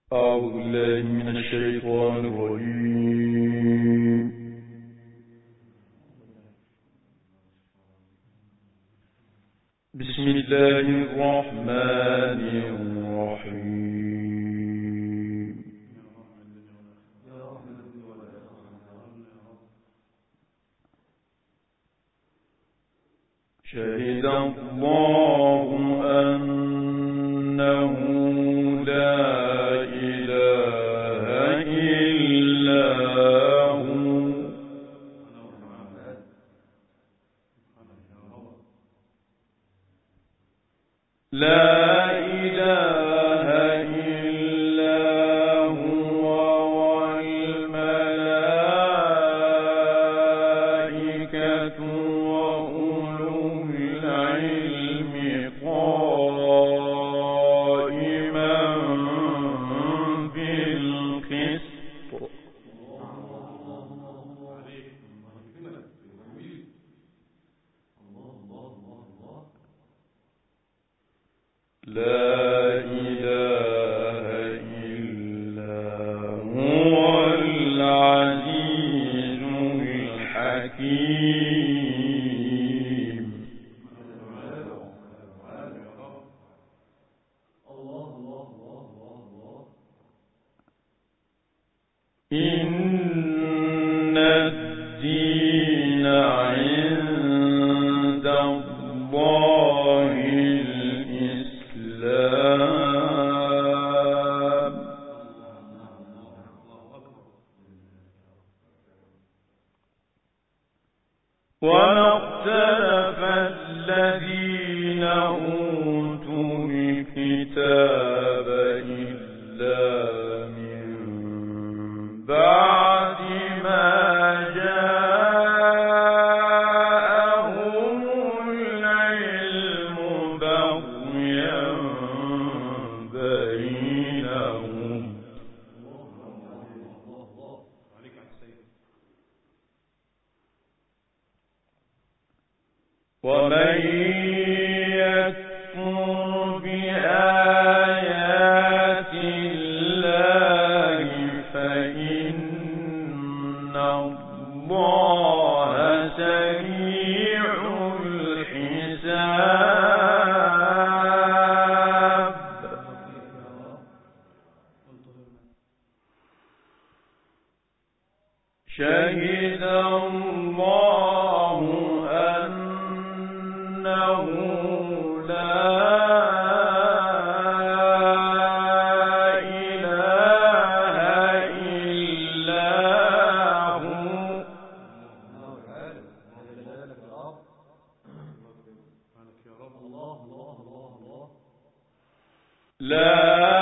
أعوذ بالله من الشيطان الرجيم. بسم الله الرحمن الرحيم. شهد الله أنه لا إله إلا هو لا إله إلا هو والملائكة وأولو العلم قائما بالقسط. لا إله إلا هو العزيز الحكيم. إن الدين عند الله الإسلام. وما اختلف الذين أوتوا الكتاب إلا من بعد ما جاءهم العلم بغيا بينهم. ومن يكفر بآيات الله فإن الله سريع الحساب. شهد الله أنه لا إله إلا هو لا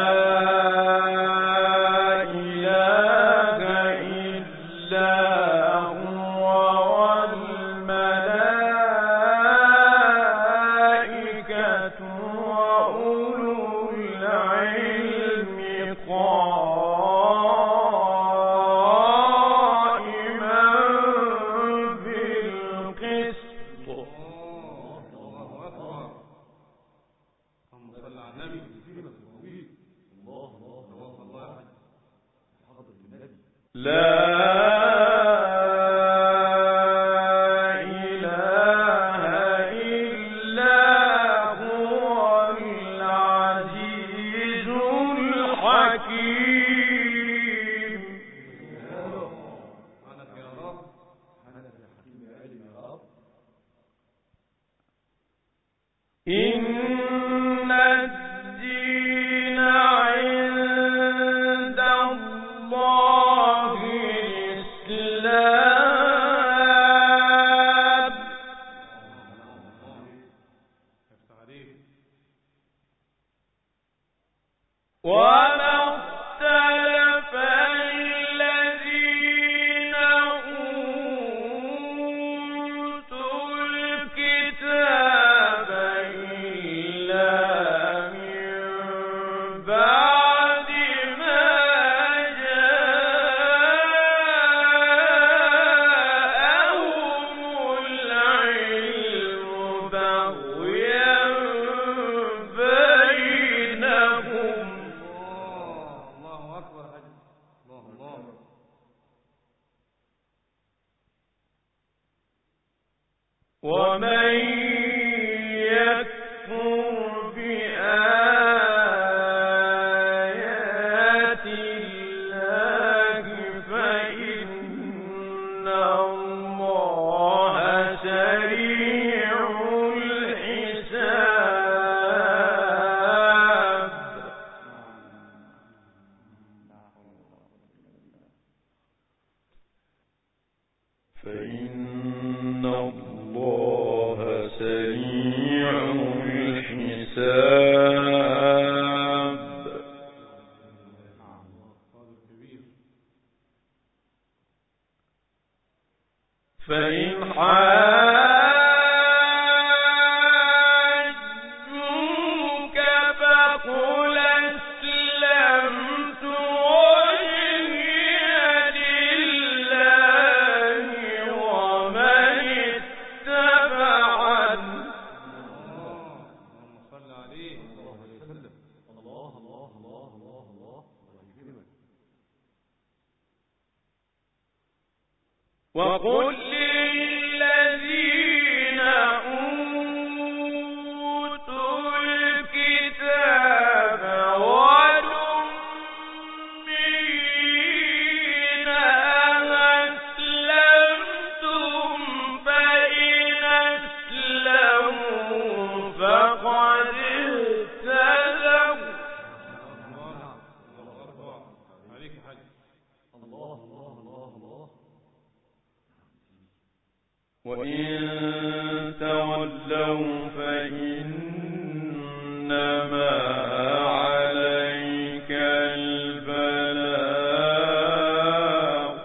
إله إلا هو والملائكة وأولو العلم قائما بالقسط. لا إله إلا هو العزيز الحكيم. إن الدين عند الله الإسلام. وما اختلف الذين أوتوا الكتاب إلا من بعد ما جاءهم العلم بغيا بينهم. وقل للذين أوتوا الكتاب والأميين أسلمتم فإن أسلموا فقد اهتدوا. عليك حاج. الله الله الله الله. وإن تولوا فإنما عليك البلاغ.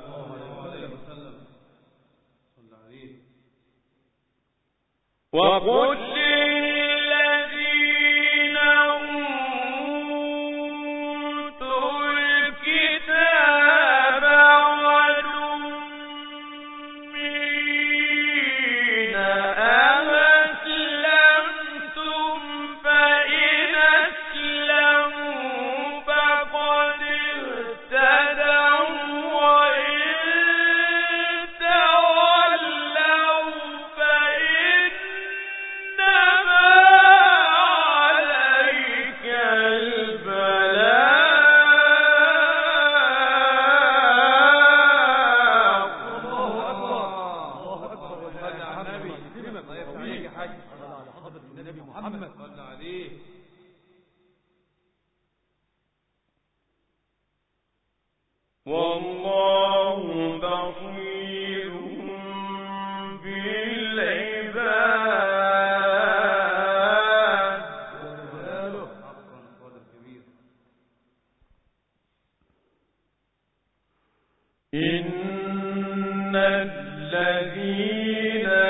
وقل للذين أوتوا الكتاب والأميين أسلمتم فإن أسلموا فقد اهتدوا وإن تولوا فإنما عليك البلاغ. الله أكبر. صلى على النبي. عليك حاج. على حضرة النبي محمد صلى عليه. والله بصير بالعباد. حقا صادق كبير. إن الذين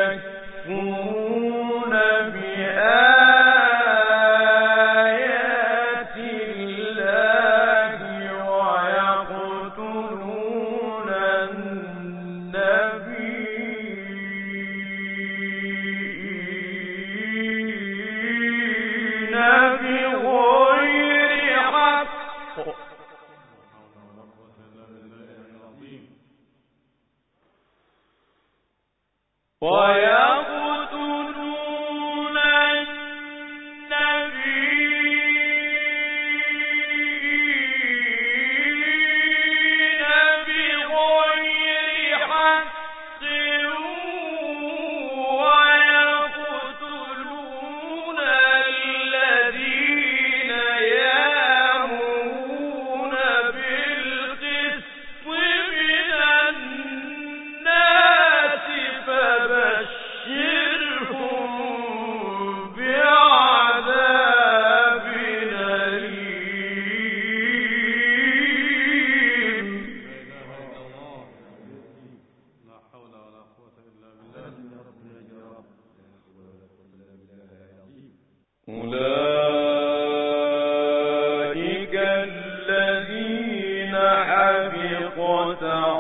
يكفرون بآيات الله ويقتلون النبيين بغير حق ويقتلون النبيين بغير حق ويقتلون الذين يأمرون بالقسط من الناس فبشرهم بعذاب أليم. لا حول ولا قوة إلا بالله. أولئك الذين حبطت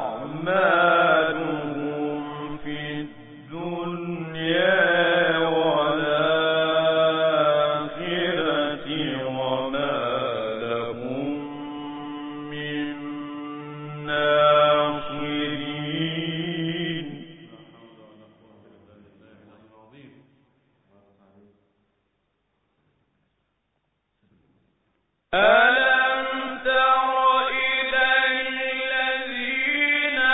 أعمالهم في الدنيا والآخرة وما لهم من ناصرين. ألم تر إلى الذين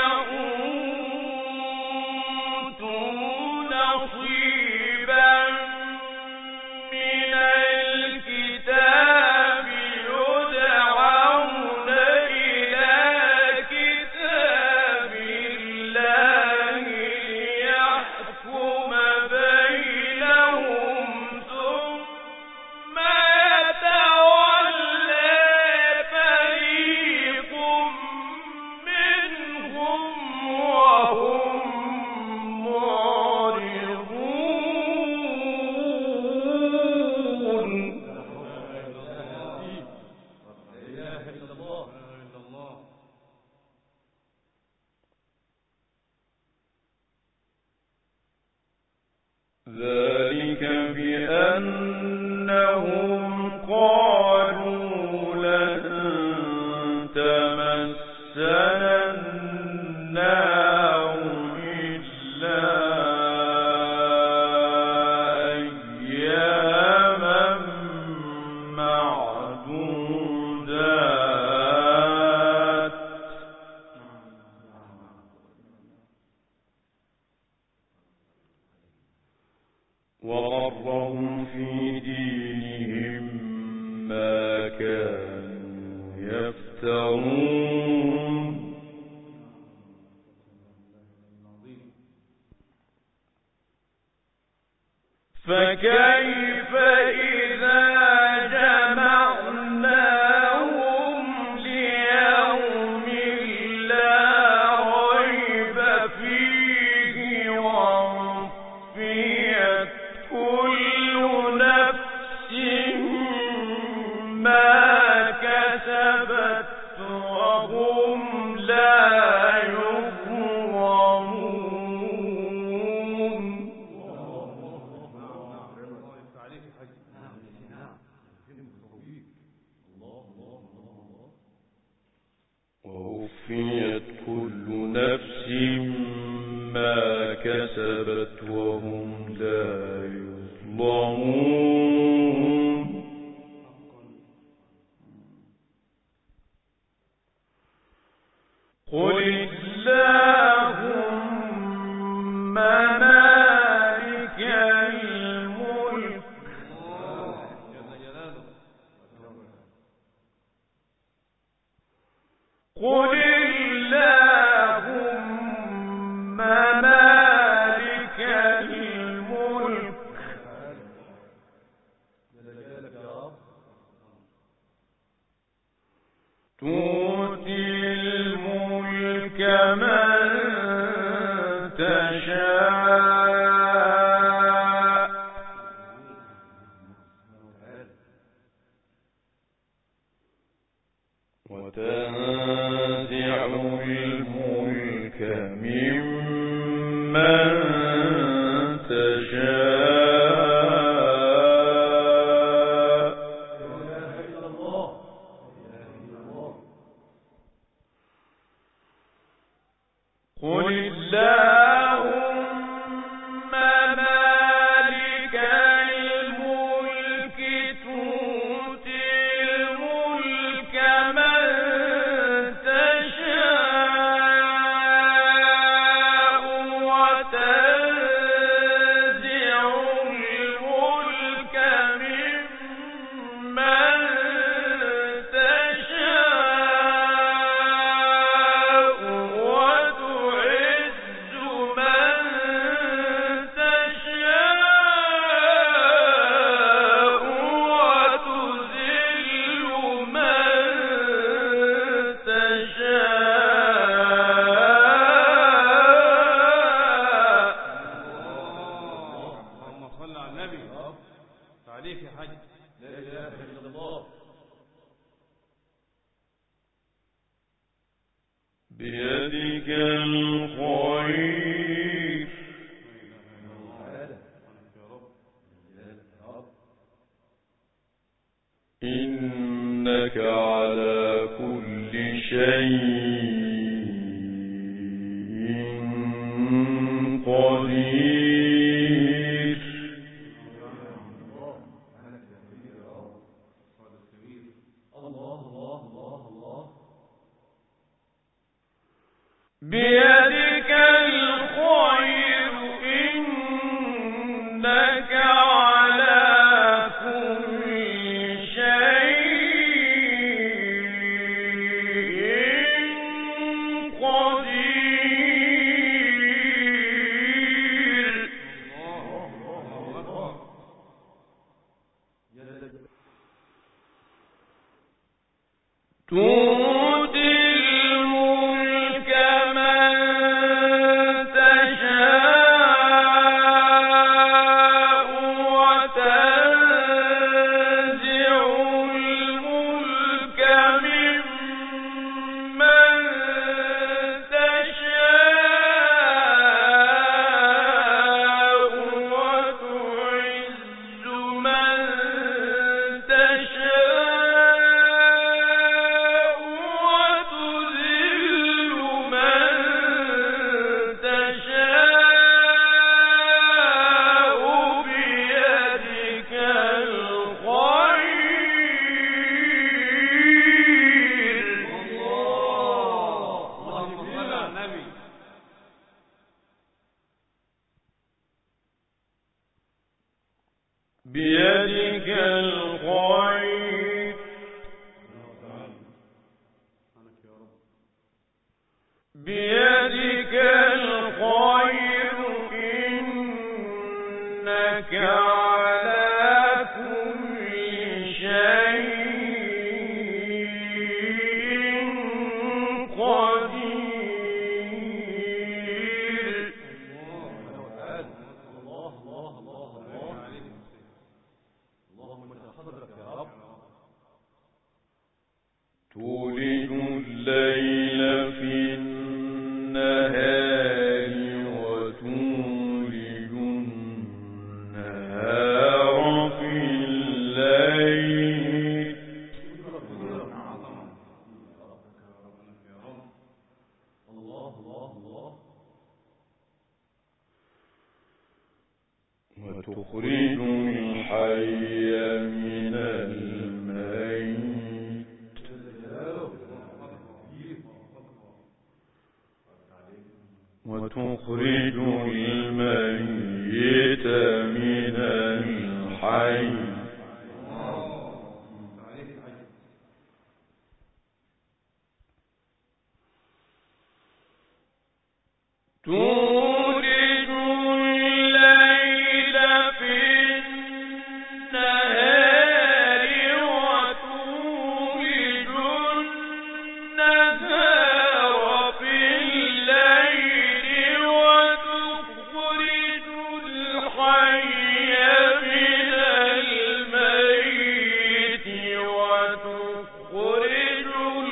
أوتوا نصيبا من الكتاب يدعون إلى كتاب الله ليحكم بينهم ثم يتولى ما كسبت وهم لا يظلمون. ووفيت كل نفس ما كسبت وهم لا يظلمون. قل اللهم مالك الملك قل اللهم مالك الملك تؤتي الملك من تشاء وتنزع الملك ممن تشاء قل اللهم مالك الملك تؤتي الملك من تشاء وتنزع الملك ممن تشاء وتعز من تشاء وتذل من تشاء. اللهم صل على النبي. عليك يا حاج. لا اله الا الله. بيدك الخير إنك على كل شيء قدير. بيدك الخير إنك على كل شيء قدير. تؤتي الملك من تشاء وتنزع الملك ممن تشاء وتعز من تشاء تولج الليل في النهار وتولج النهار في الليل وتخرج الحي من الميت وتخرج الميت من الحي تولج الليل في النهار وتولج النهار في الليل وتخرج الحي من الميت وتخرج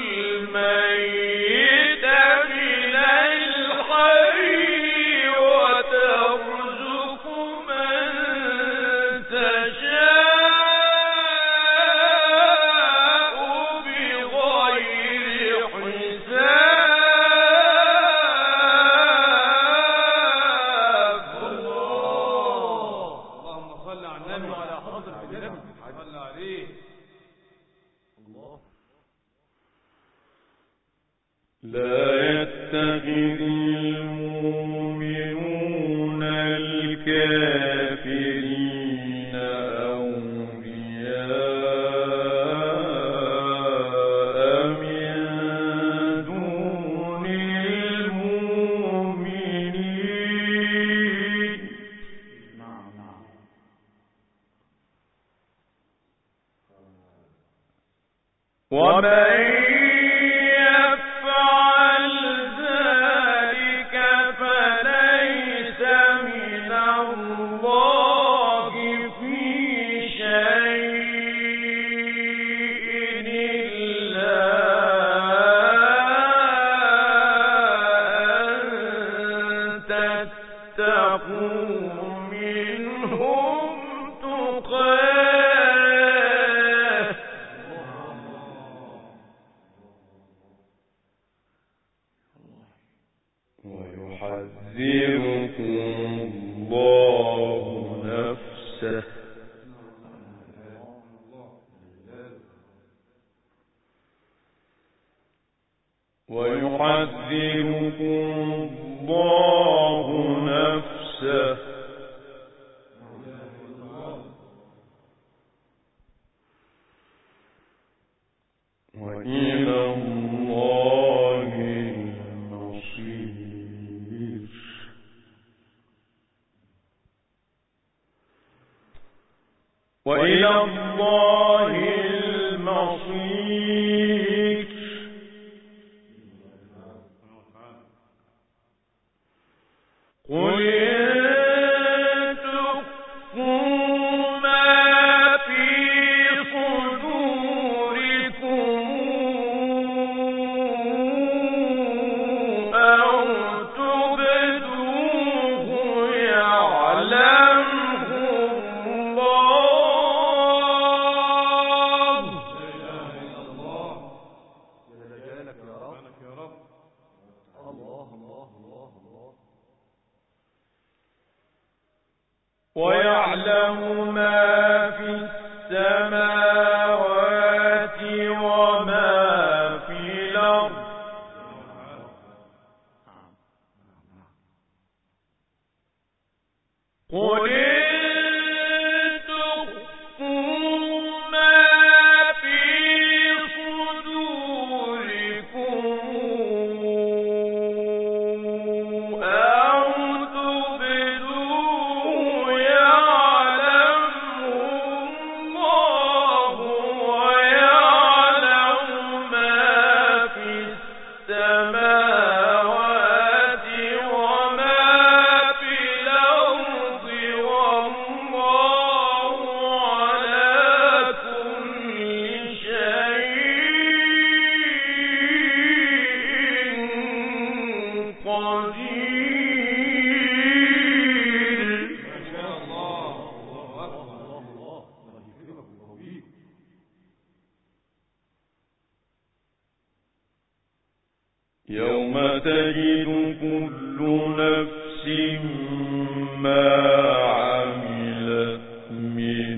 الميت من الحي وترزق من تشاء بغير حساب. اللهم صل على النبي وعلى حضرة النبي صل عليه. لا يتخذ المؤمنون الكافرين أولياء من دون المؤمنين ومن يفعل ذلك فليس من الله في شيء إلا أن تتقوا منهم تقاه ويحذركم الله نفسه ويحذركم الله نفسه وإلى الله المصير. وإلى الله المصير. قل إن تخفوا ما في صدوركم يوم تجد كل نفس ما عملت من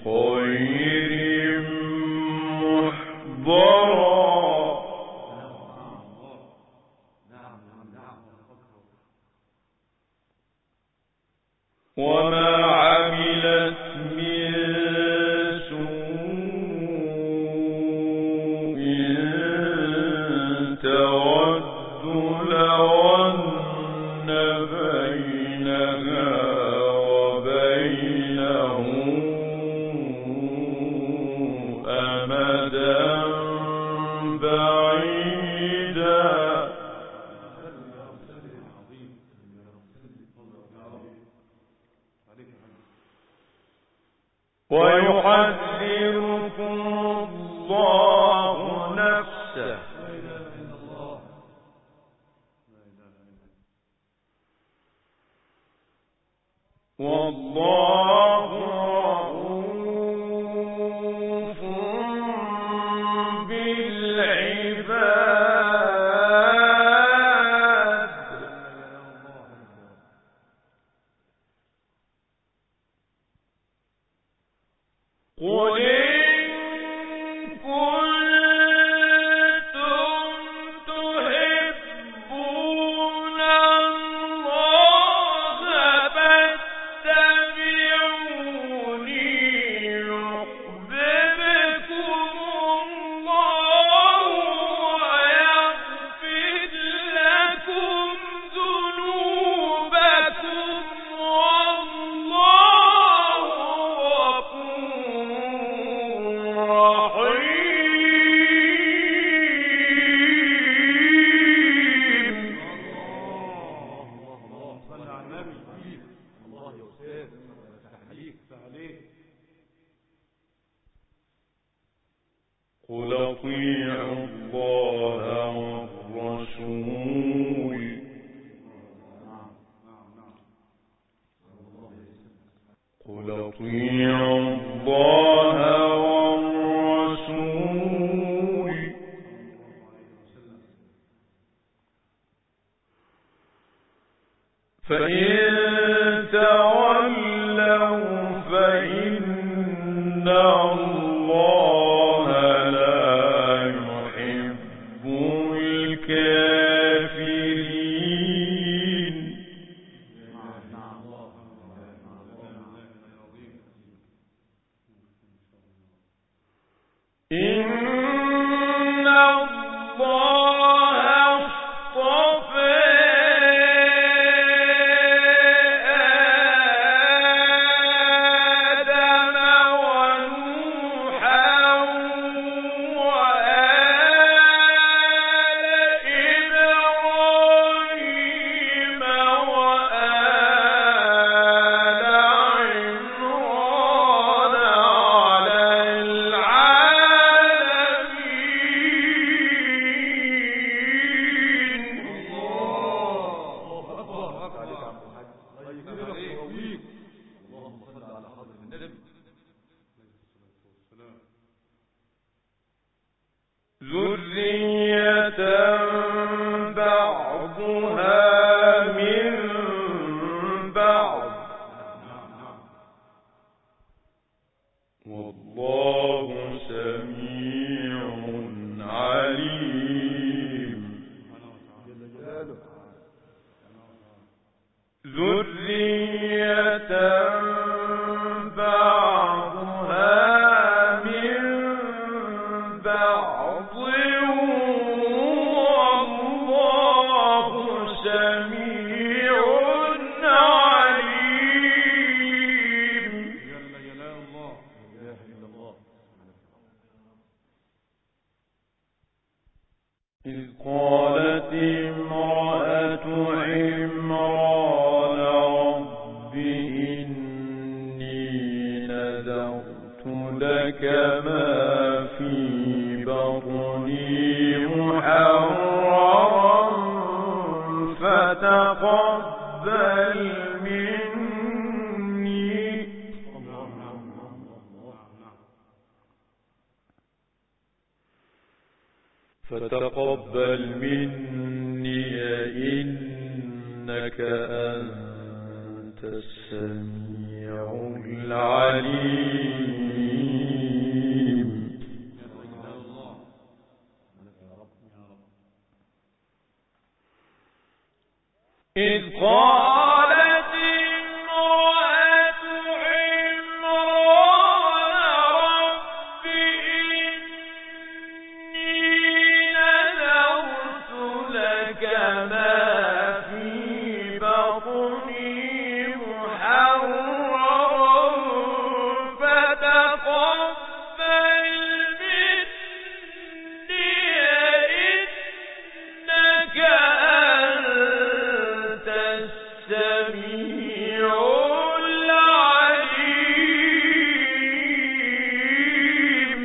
خير محضرا وما عملت من سوء تود لو أن بينها وبينه أمدا بعيدا ويحذركم الله نفسه والله رؤوف بالعباد قل إن كنتم تحبون الله فاتبعوني يحببكم الله ويغفر لكم ذنوبكم والله غفور رحيم. صلى على النبي. الله يا أستاذ تحليك عليك. قل أطيعوا الله والرسول قل أطيعوا الله والرسول فإن تولوا فإن الله لا يحب الكافرين. إن الله اصطفى آدم ونوحا وآل إبراهيم وآل عمران على العالمين. الله أكبر. عليك عبد الحاج. اللهم صل على حضرة النبي. ذرية بعضها من بعض والله سميع عليم. ذرية بعضها من بعض والله سميع عليم. جل جلال الله. لا إله إلا الله. إذ قالت امرأة عمران رب إني نذرت لك ما في بطني محررا فتقبل مني فتقبل مني إنك أنت السميع العليم. إذ قالت امرأة عمران رب إني نذرت لك ما في بطني محررا فتقبل مني إنك أنت السميع العليم.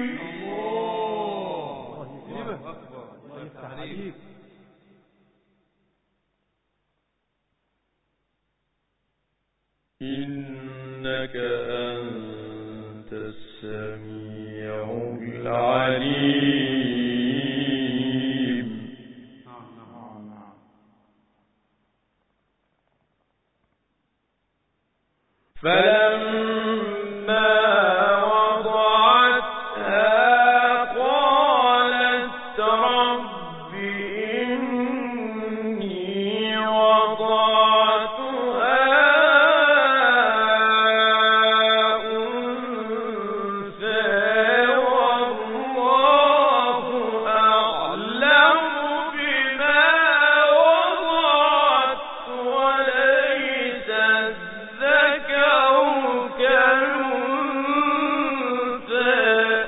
الله أكبر. الله يفتح عليك. إنك أنت السميع العليم. فلما وضعتها قالت رب إني وضعتها أنثى والله أعلم بما وضعت وليس الذكر كالأنثى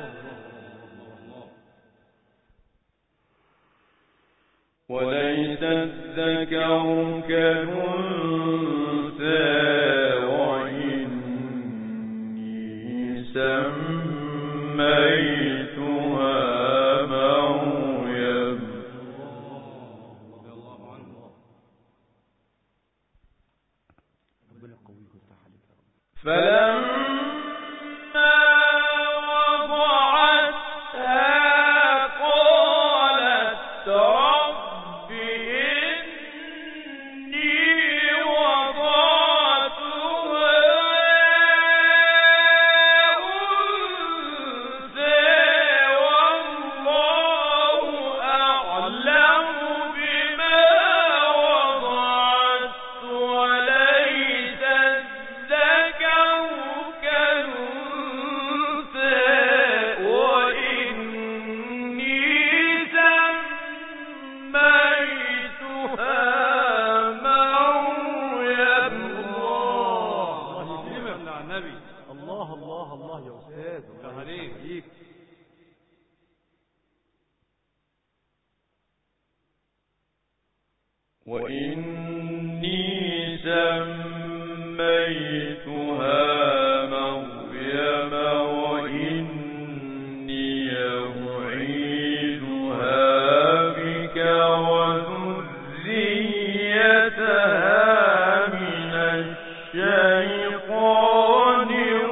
وإني سميتها مريم. فلما وضعتها قالت رب إني وضعتها أنثى والله أعلم بما وضعت وليس الذكر كالأنثى وإني سميتها مريم. الله الله الله يا أستاذ. الله عليك. وإني سميتها مريم وإني أعيذها بك وذريتها من الشيطان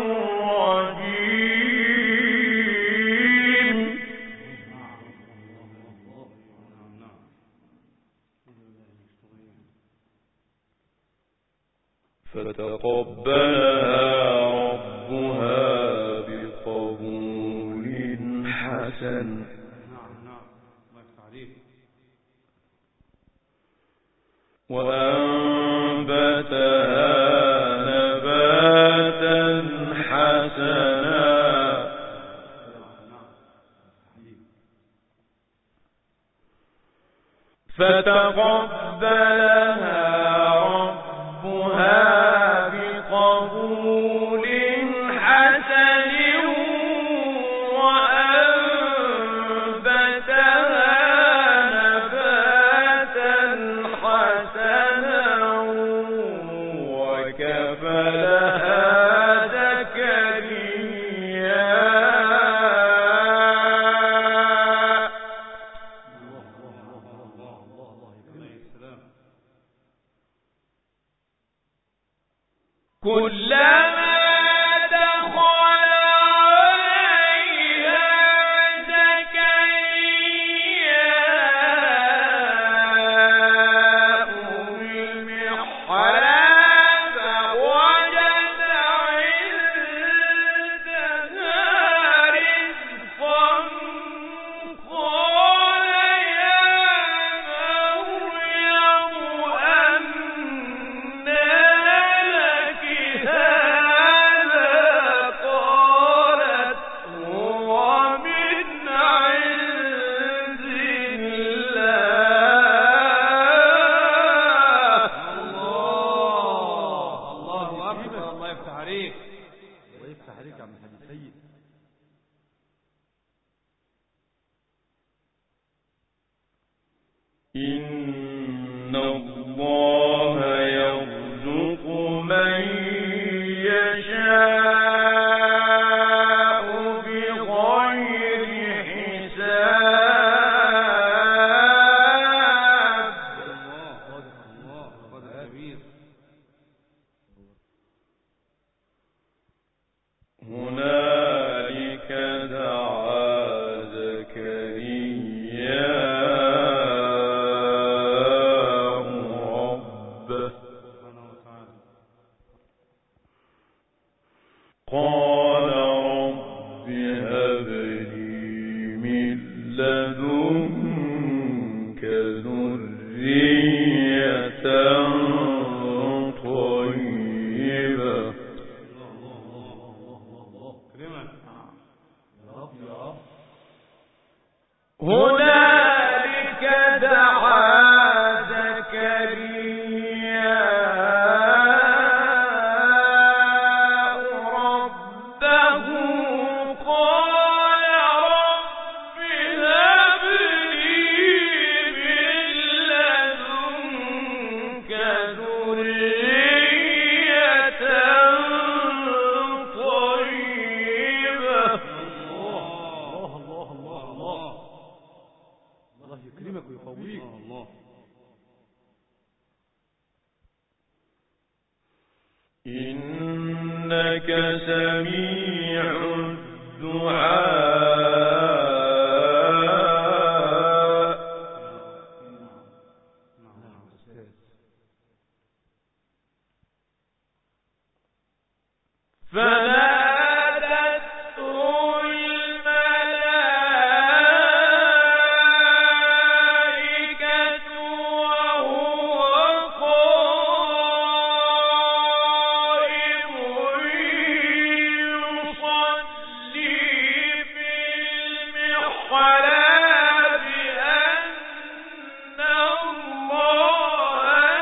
الرجيم. فتقبلها ربها بقبول حسن وأنبتها نباتا حسنا فتقبلها ربها بقبول حسن وأنبتها نباتا حسنا وكفلها زكريا. إن الله يرزق من يشاء بغير حساب. الله كبير. هنالك دعا زكريا ربه قال رب هب لي من لدنك ذرية طيبة. هنالك دعا زكريا ربه قال رب هب لي من لدنك ذرية طيبة. الله يكرمك ويقويك. الله إنك سميع الدعاء. فنادته الملائكة وهو قائم يصلي في المحراب أن الله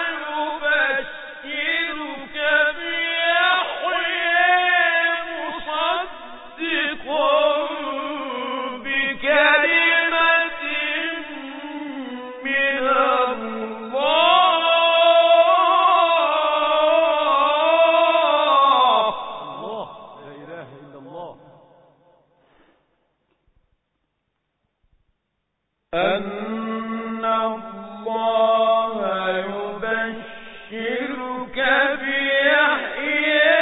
يبشرك بيحيى مصدقا بكلمة من الله. لا إله إلا الله. أن الله يبشرك بيحيى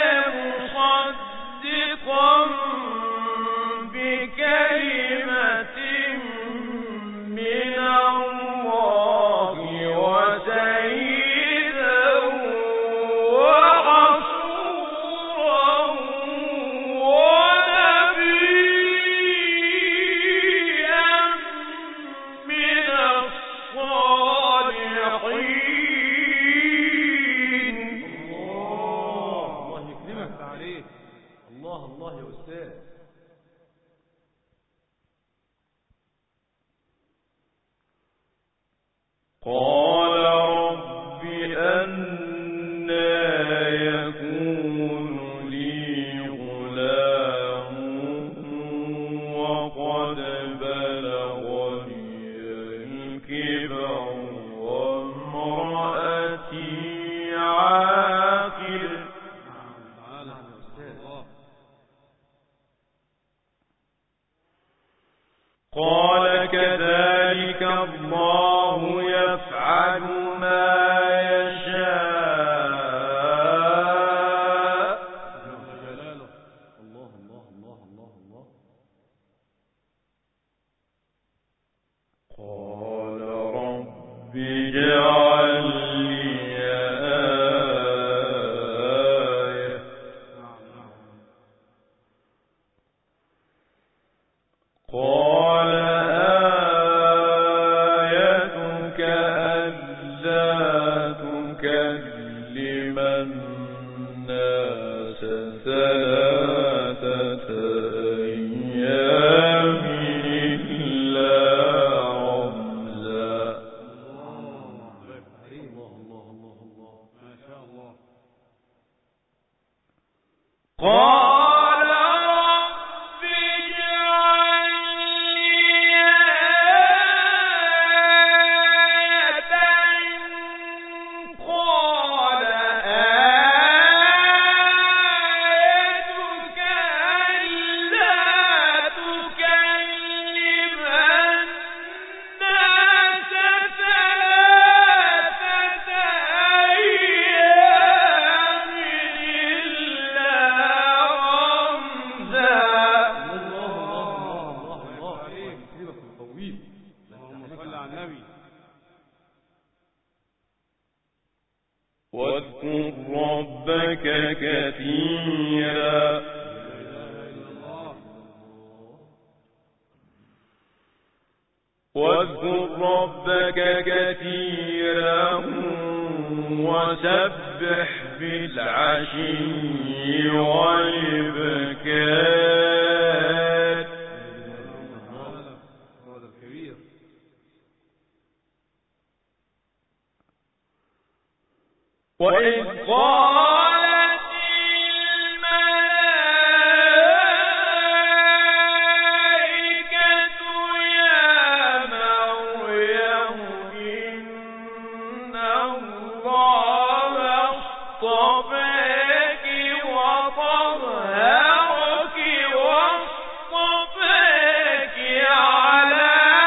مصدقا بكلمة من الله وسيدا وحصورا ونبيا من الصالحين. الله يكرمك عليك. الله يا أستاذ. قال رب أنى يكون لي غلام وقد بلغني الكبر وامرأتي عاقر. تعالى يا أستاذ. قال كذلك الله يفعل ما يشاء. الله الله الله الله الله. قال رب اجعل لي آية. قال آيتك ألا تكلم الناس ثلاثة أيام إلا رمزا. ما شاء الله. قال رب اجعل واذكر ربك كثيرا وسبح بالعشي والإبكار وإذ قالت الملائكة يا مريم إن الله اصطفاك وطهرك واصطفاك على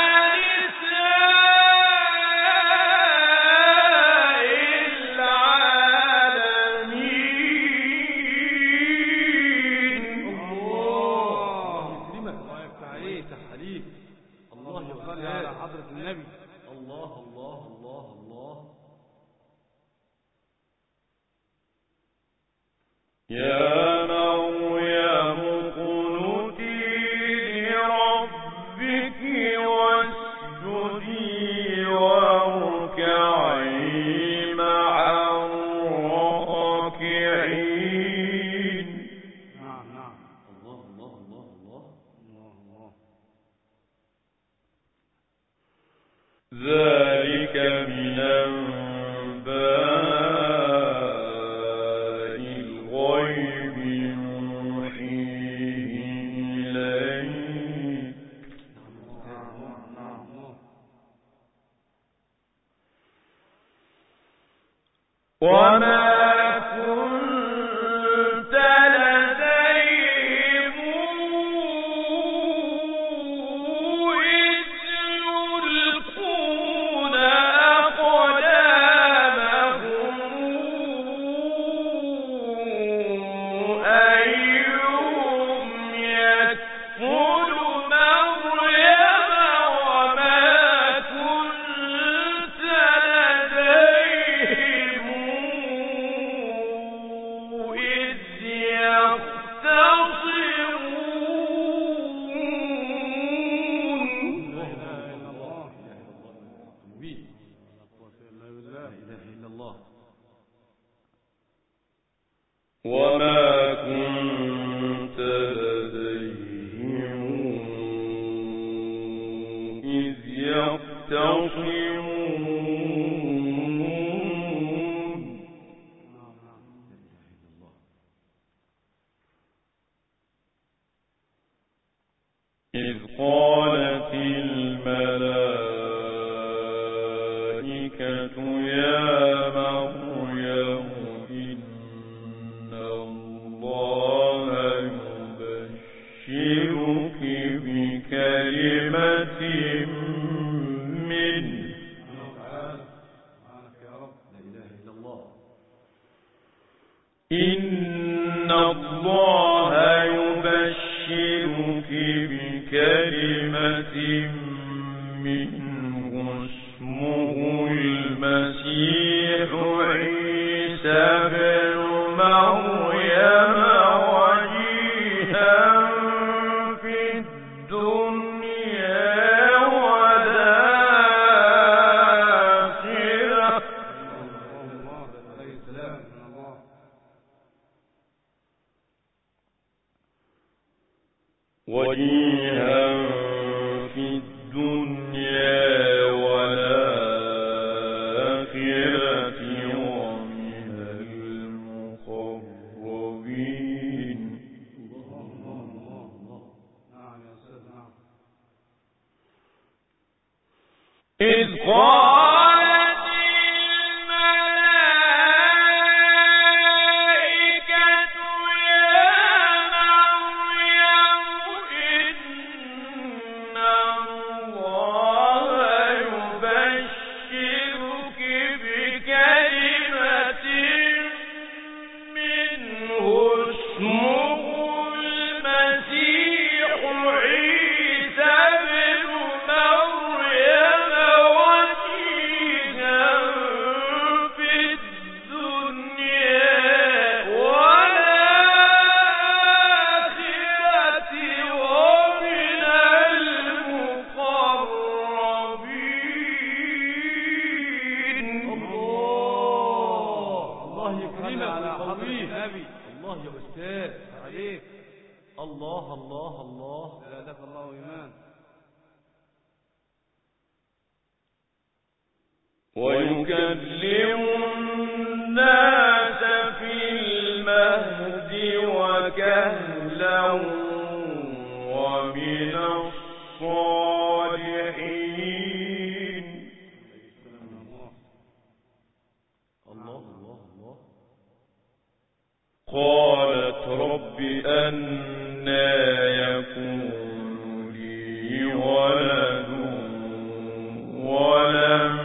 يا مريم اقنتي لربك واسجدي واركعي مع الراكعين نعم ذلك من أنباء الغيب نوحيه إليك وما كنت لديهم إذ يلقون أقلامهم أيهم يكفل مريم وما كنت لديهم إذ يختصمون وما كنت لديهم إذ يختصمون إذ قالت الملائكة يا مريم إن الله يبشرك بكلمة منه إن الله يبشرك بكلمة منه اسمه المسيح عيسى بن مريم وجيها في الدنيا والآخرة وجيها في الدنيا والآخرة ومن المقربين إذ قالت الملائكة يا مريم إن الله يبشرك بكلمة منه اسمه المسيح عيسى بن مريم وجيها ويكلم الناس في المهد وكهلا ومن الصالحين. قالت رب أنى يكون لي ولد ولم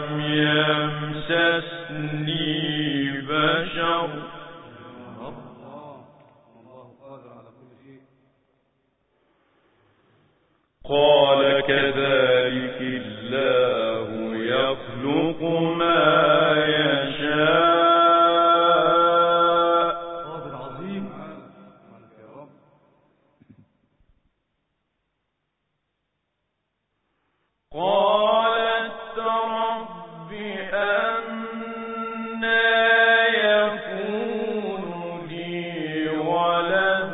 يمسسني بشر قال كذلك الله يخلق ما يشاء. قالت رب أنى يكون لي ولد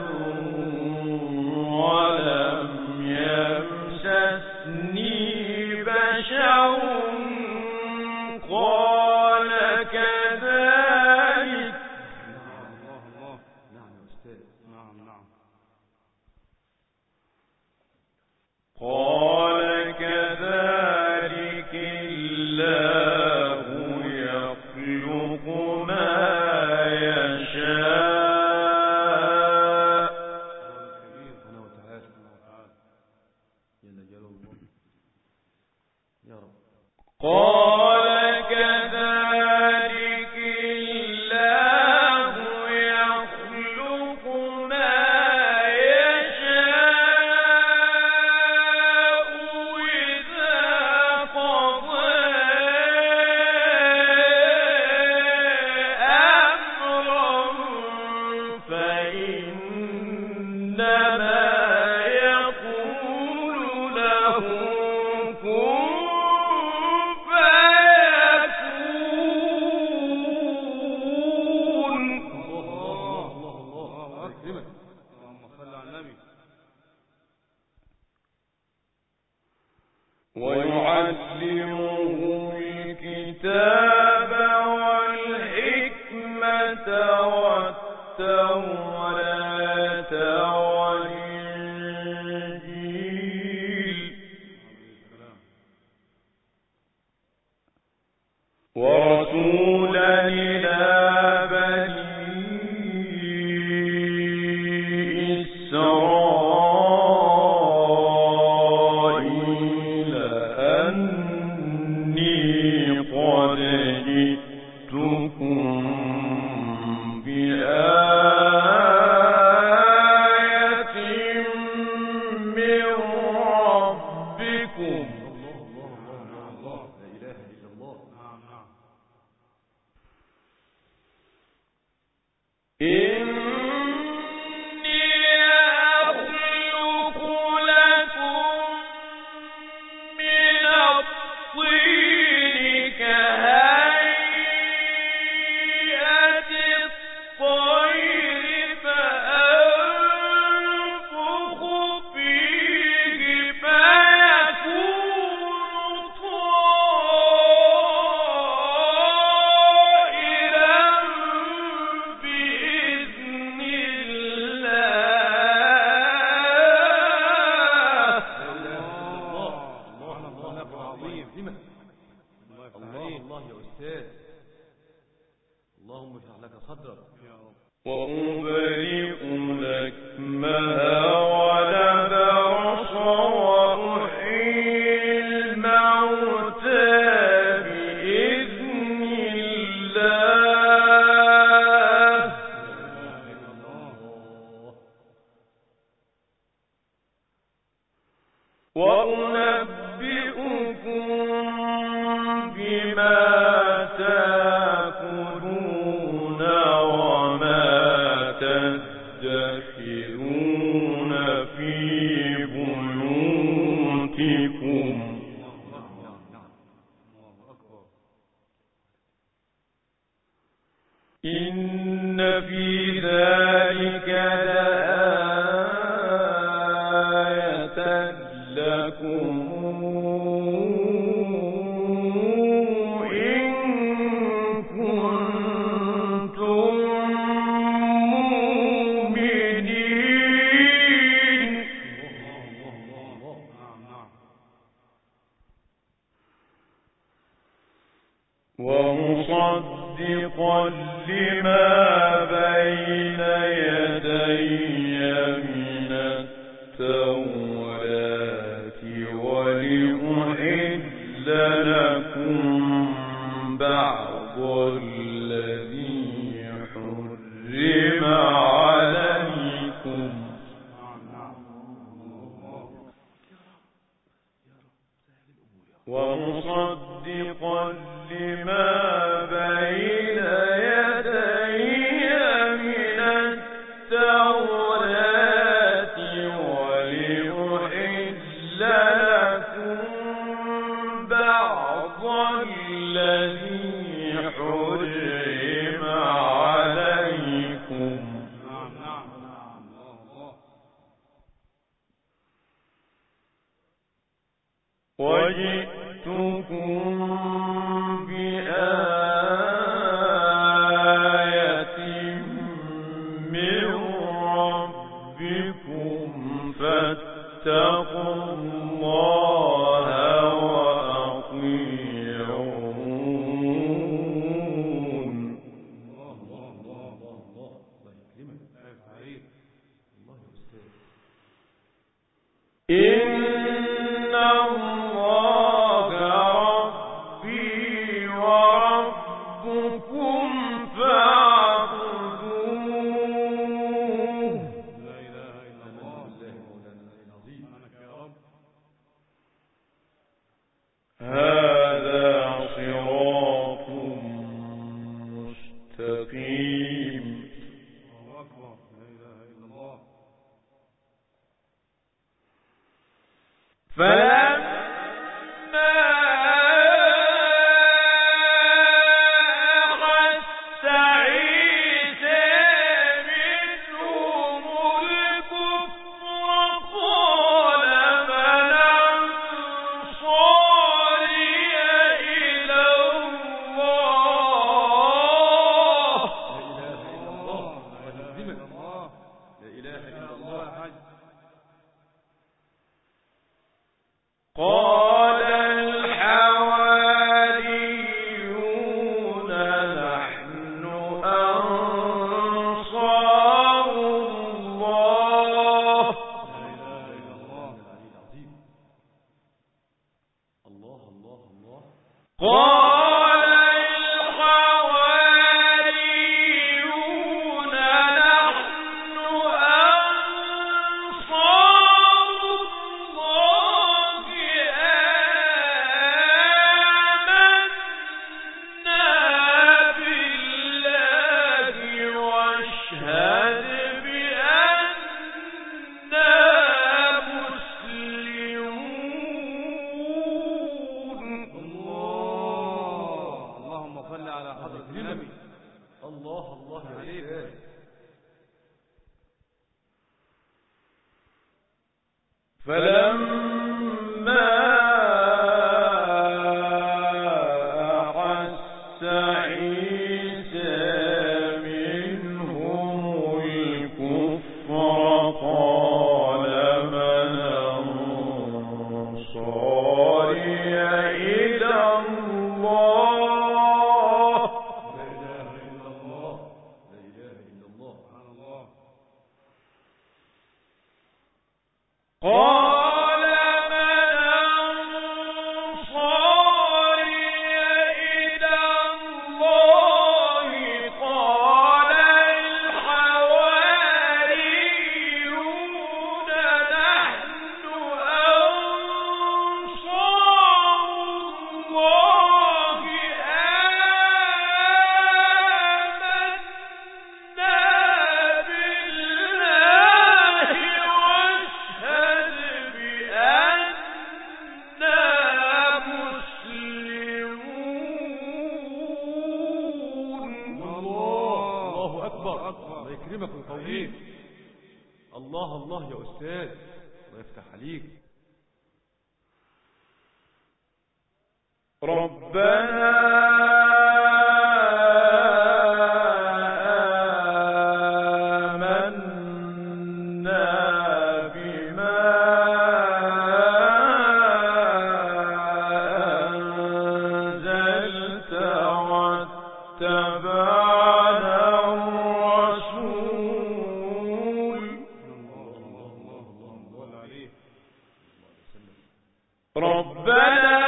ولم يمسسني بشر قال كذلك. قال كذلك الله يخلق ما يشاء. قال كذلك الله يخلق ما يشاء إذا قضى أمرا فإنما يقول له كن ويعلمه الكتاب والحكمة والتوراة والإنجيل ورسولا إلى بني إسرائيل أني قد جئتكم بآية من ربكم إني أخلق لكم من الطين كهيئة الطير فأنفخ فيه فيكون طائرا بإذن الله يا أستاذ، اللهم اشرح لك صدرك. وأبرئ لكمها ولبرص وأحيي الموتى بإذن الله وأنبئكم بما تأكلون وما تدخرون في بيوتكم إن في ذلك لآية لكم إن ومصدقا لما بين يدي من التوراة ولأحل لكم بعض الذي حرم عليكم ومصدقا لما بين يدي من التوراة ولأحل لكم بعض الذي حرم عليكم وجئتكم بآية من ربكم فاتقوا الله وأطيعون. إن الله ربي وربكم فاعبدوه. لا إله إلا الله. سبحانك يا رب. هذا صراط مستقيم. الله أكبر. لا إله إلا الله. فلما أحس عيسى منهم الكفر قال من أنصاري إلى الله. لا إله إلا الله. لا إله إلا الله يا حاج. قال الحواريون نحن أنصار الله. لا إله إلا الله. العظيم. الله الله الله. قال الحواريون نحن أنصار الله آمنا بالله واشهد بأننا مسلمون. الله. اللهم صل على حضرة النبي. الله الله عليك. فلما أحس عيسى منهم الكفر قال من أنصاري إلى الله. لا إله إلا الله. لا إله إلا الله. سبحان الله. قال من أنصاري إلى الله قال الحواريون نحن أنصار الله آمنا بالله واشهد بأننا مسلمون. الله أكبر. الله يكرمك ويقويك. الله الله يا أستاذ. الله يفتح عليك. ربنا آمنا بما أنزلت ربنا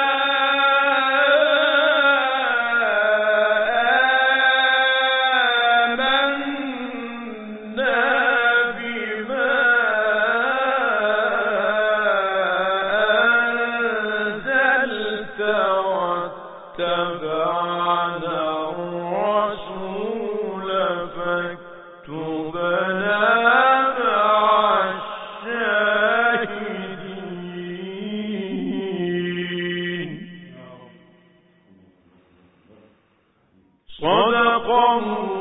صدق الله